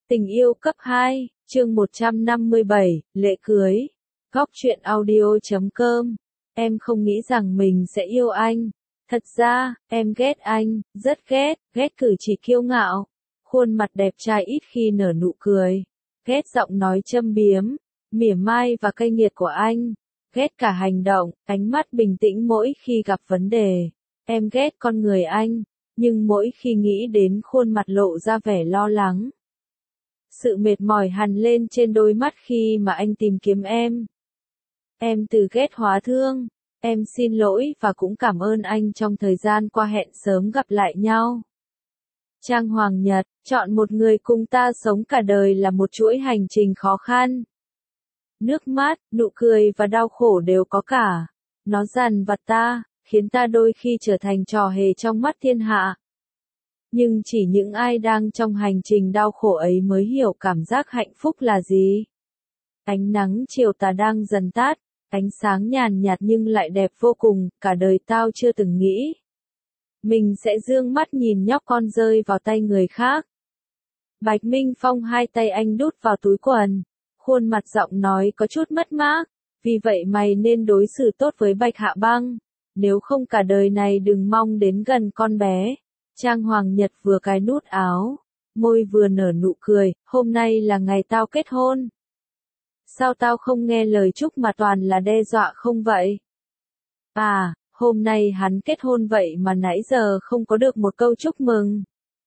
Tình yêu cấp 2, chương 157, lễ cưới. Góc truyện audio.com. Em không nghĩ rằng mình sẽ yêu anh. Thật ra, em ghét anh, rất ghét cử chỉ kiêu ngạo. Khuôn mặt đẹp trai ít khi nở nụ cười. Ghét giọng nói châm biếm, mỉa mai và cay nghiệt của anh. Ghét cả hành động, ánh mắt bình tĩnh mỗi khi gặp vấn đề. Em ghét con người anh, nhưng mỗi khi nghĩ đến khuôn mặt lộ ra vẻ lo lắng. Sự mệt mỏi hằn lên trên đôi mắt khi mà anh tìm kiếm em. Em từ ghét hóa thương. Em xin lỗi và cũng cảm ơn anh trong thời gian qua hẹn sớm gặp lại nhau. Trang Hoàng Nhật, chọn một người cùng ta sống cả đời là một chuỗi hành trình khó khăn. Nước mắt, nụ cười và đau khổ đều có cả. Nó dằn vặt ta, khiến ta đôi khi trở thành trò hề trong mắt thiên hạ. Nhưng chỉ những ai đang trong hành trình đau khổ ấy mới hiểu cảm giác hạnh phúc là gì. Ánh nắng chiều tà đang dần tắt, ánh sáng nhàn nhạt nhưng lại đẹp vô cùng, cả đời tao chưa từng nghĩ mình sẽ dương mắt nhìn nhóc con rơi vào tay người khác. Bạch Minh Phong hai tay anh đút vào túi quần, khuôn mặt giọng nói có chút mất mát, vì vậy mày nên đối xử tốt với Bạch Hạ Băng, nếu không cả đời này đừng mong đến gần con bé. Trang Hoàng Nhật vừa cài nút áo, môi vừa nở nụ cười, hôm nay là ngày tao kết hôn. Sao tao không nghe lời chúc mà toàn là đe dọa không vậy? À, hôm nay hắn kết hôn vậy mà nãy giờ không có được một câu chúc mừng.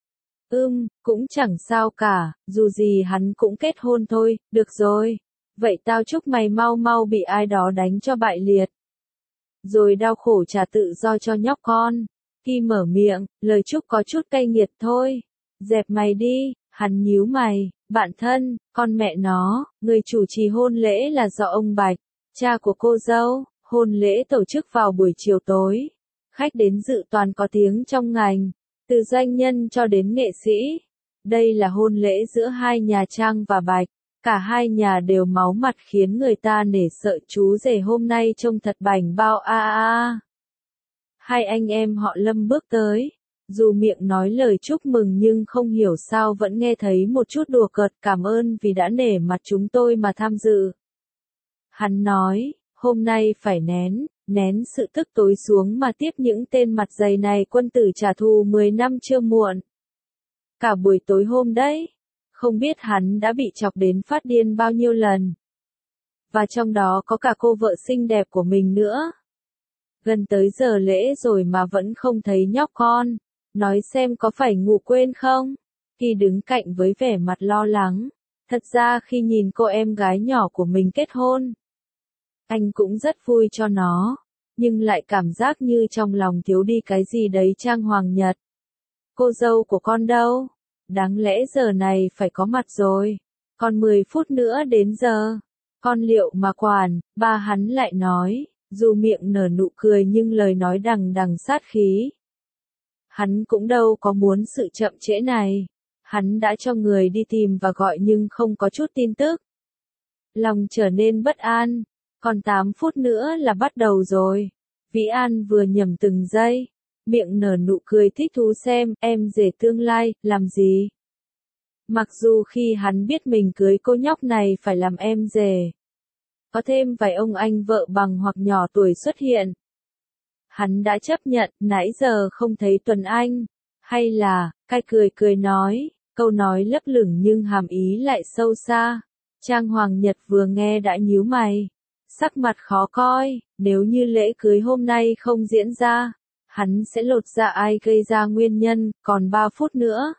Cũng chẳng sao cả, dù gì hắn cũng kết hôn thôi, được rồi. Vậy tao chúc mày mau mau bị ai đó đánh cho bại liệt. Rồi đau khổ trả tự do cho nhóc con. Khi mở miệng, lời chúc có chút cay nghiệt thôi. Dẹp mày đi, hắn nhíu mày, bạn thân, con mẹ nó, người chủ trì hôn lễ là do ông Bạch, cha của cô dâu, hôn lễ tổ chức vào buổi chiều tối. Khách đến dự toàn có tiếng trong ngành, từ doanh nhân cho đến nghệ sĩ. Đây là hôn lễ giữa hai nhà Trang và Bạch, cả hai nhà đều máu mặt khiến người ta nể sợ. Chú rể hôm nay trông thật bảnh bao Hai anh em họ Lâm bước tới, dù miệng nói lời chúc mừng nhưng không hiểu sao vẫn nghe thấy một chút đùa cợt. Cảm ơn vì đã nể mặt chúng tôi mà tham dự. Hắn nói, hôm nay phải nén sự tức tối xuống mà tiếp những tên mặt dày này. Quân tử trả thù 10 năm chưa muộn. Cả buổi tối hôm đấy, không biết hắn đã bị chọc đến phát điên bao nhiêu lần. Và trong đó có cả cô vợ xinh đẹp của mình nữa. Gần tới giờ lễ rồi mà vẫn không thấy nhóc con. Nói xem có phải ngủ quên không? Khi đứng cạnh với vẻ mặt lo lắng. Thật ra khi nhìn cô em gái nhỏ của mình kết hôn, anh cũng rất vui cho nó. Nhưng lại cảm giác như trong lòng thiếu đi cái gì đấy. Trang Hoàng Nhật, cô dâu của con đâu? Đáng lẽ giờ này phải có mặt rồi. Còn 10 phút nữa đến giờ. Con liệu mà quản, ba hắn lại nói. Dù miệng nở nụ cười nhưng lời nói đằng đằng sát khí. Hắn cũng đâu có muốn sự chậm trễ này. Hắn đã cho người đi tìm và gọi nhưng không có chút tin tức. Lòng trở nên bất an. Còn 8 phút nữa là bắt đầu rồi. Vĩ An vừa nhầm từng giây. Miệng nở nụ cười thích thú xem em rể tương lai, làm gì. Mặc dù khi hắn biết mình cưới cô nhóc này phải làm em rể. Có thêm vài ông anh vợ bằng hoặc nhỏ tuổi xuất hiện. Hắn đã chấp nhận, nãy giờ không thấy Tuấn Anh. Hay là, cay cười nói, câu nói lấp lửng nhưng hàm ý lại sâu xa. Trang Hoàng Nhật vừa nghe đã nhíu mày. Sắc mặt khó coi, nếu như lễ cưới hôm nay không diễn ra, hắn sẽ lột ra ai gây ra nguyên nhân. Còn 3 phút nữa.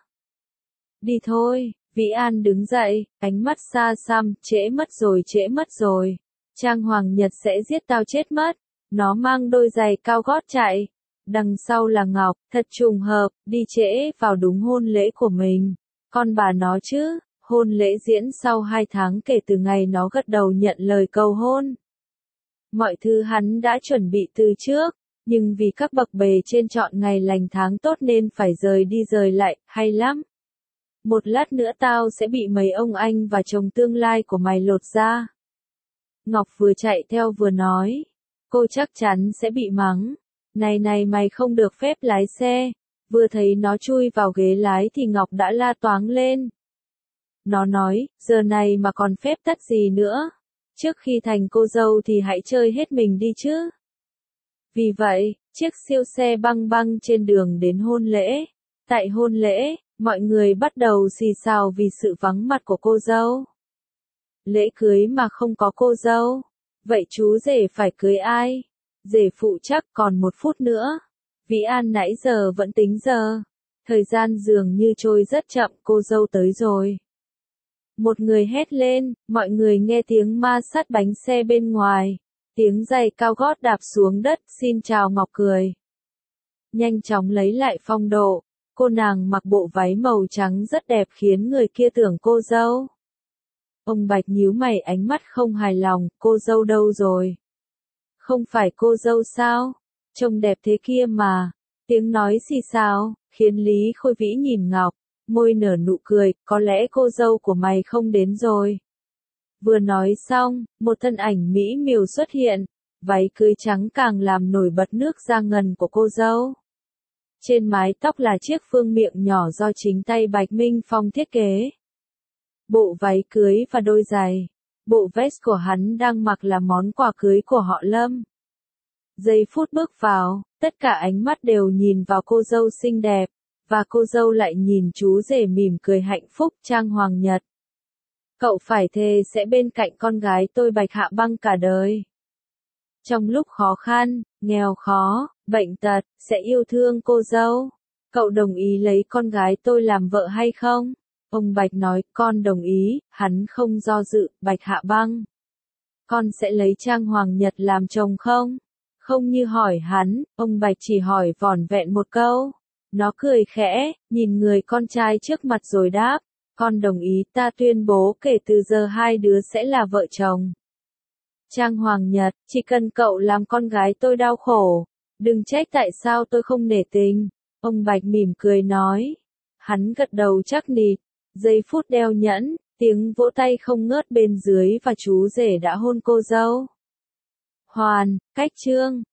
Đi thôi, Vĩ An đứng dậy, ánh mắt xa xăm, trễ mất rồi. Trang Hoàng Nhật sẽ giết tao chết mất. Nó mang đôi giày cao gót chạy. Đằng sau là Ngọc, thật trùng hợp, đi trễ vào đúng hôn lễ của mình. Con bà nó chứ, hôn lễ diễn sau 2 tháng kể từ ngày nó gật đầu nhận lời cầu hôn. Mọi thứ hắn đã chuẩn bị từ trước, nhưng vì các bậc bề trên chọn ngày lành tháng tốt nên phải rời đi rời lại, hay lắm. Một lát nữa tao sẽ bị mấy ông anh và chồng tương lai của mày lột ra. Ngọc vừa chạy theo vừa nói. Cô chắc chắn sẽ bị mắng. Này mày không được phép lái xe. Vừa thấy nó chui vào ghế lái thì Ngọc đã la toáng lên. Nó nói, giờ này mà còn phép tắc gì nữa. Trước khi thành cô dâu thì hãy chơi hết mình đi chứ. Vì vậy, chiếc siêu xe băng băng trên đường đến hôn lễ. Tại hôn lễ, mọi người bắt đầu xì xào vì sự vắng mặt của cô dâu. Lễ cưới mà không có cô dâu. Vậy chú rể phải cưới ai? Rể phụ chắc còn 1 phút nữa. Vĩ An nãy giờ vẫn tính giờ. Thời gian dường như trôi rất chậm, cô dâu tới rồi. Một người hét lên, mọi người nghe tiếng ma sát bánh xe bên ngoài. Tiếng giày cao gót đạp xuống đất, xin chào Ngọc cười. Nhanh chóng lấy lại phong độ, cô nàng mặc bộ váy màu trắng rất đẹp khiến người kia tưởng cô dâu. Ông Bạch nhíu mày ánh mắt không hài lòng, cô dâu đâu rồi? Không phải cô dâu sao? Trông đẹp thế kia mà. Tiếng nói xì xào, khiến Lý Khôi Vĩ nhìn Ngọc, môi nở nụ cười, có lẽ cô dâu của mày không đến rồi. Vừa nói xong, một thân ảnh mỹ miều xuất hiện, váy cưới trắng càng làm nổi bật nước da ngần của cô dâu. Trên mái tóc là chiếc phương miệng nhỏ do chính tay Bạch Minh Phong thiết kế. Bộ váy cưới và đôi giày. Bộ vest của hắn đang mặc là món quà cưới của họ Lâm. Giây phút bước vào, tất cả ánh mắt đều nhìn vào cô dâu xinh đẹp, và cô dâu lại nhìn chú rể mỉm cười hạnh phúc Trang Hoàng Nhật. Cậu phải thề sẽ bên cạnh con gái tôi Bạch Hạ Băng cả đời. Trong lúc khó khăn, nghèo khó, bệnh tật, sẽ yêu thương cô dâu. Cậu đồng ý lấy con gái tôi làm vợ hay không? Ông Bạch nói, con đồng ý, hắn không do dự, Bạch Hạ Băng. Con sẽ lấy Trang Hoàng Nhật làm chồng không? Không như hỏi hắn, ông Bạch chỉ hỏi vỏn vẹn một câu. Nó cười khẽ, nhìn người con trai trước mặt rồi đáp, con đồng ý, ta tuyên bố kể từ giờ hai đứa sẽ là vợ chồng. Trang Hoàng Nhật, chỉ cần cậu làm con gái tôi đau khổ, đừng trách tại sao tôi không nể tình. Ông Bạch mỉm cười nói. Hắn gật đầu chắc nịch, giây phút đeo nhẫn, tiếng vỗ tay không ngớt bên dưới và chú rể đã hôn cô dâu. Hoàn, cách chương.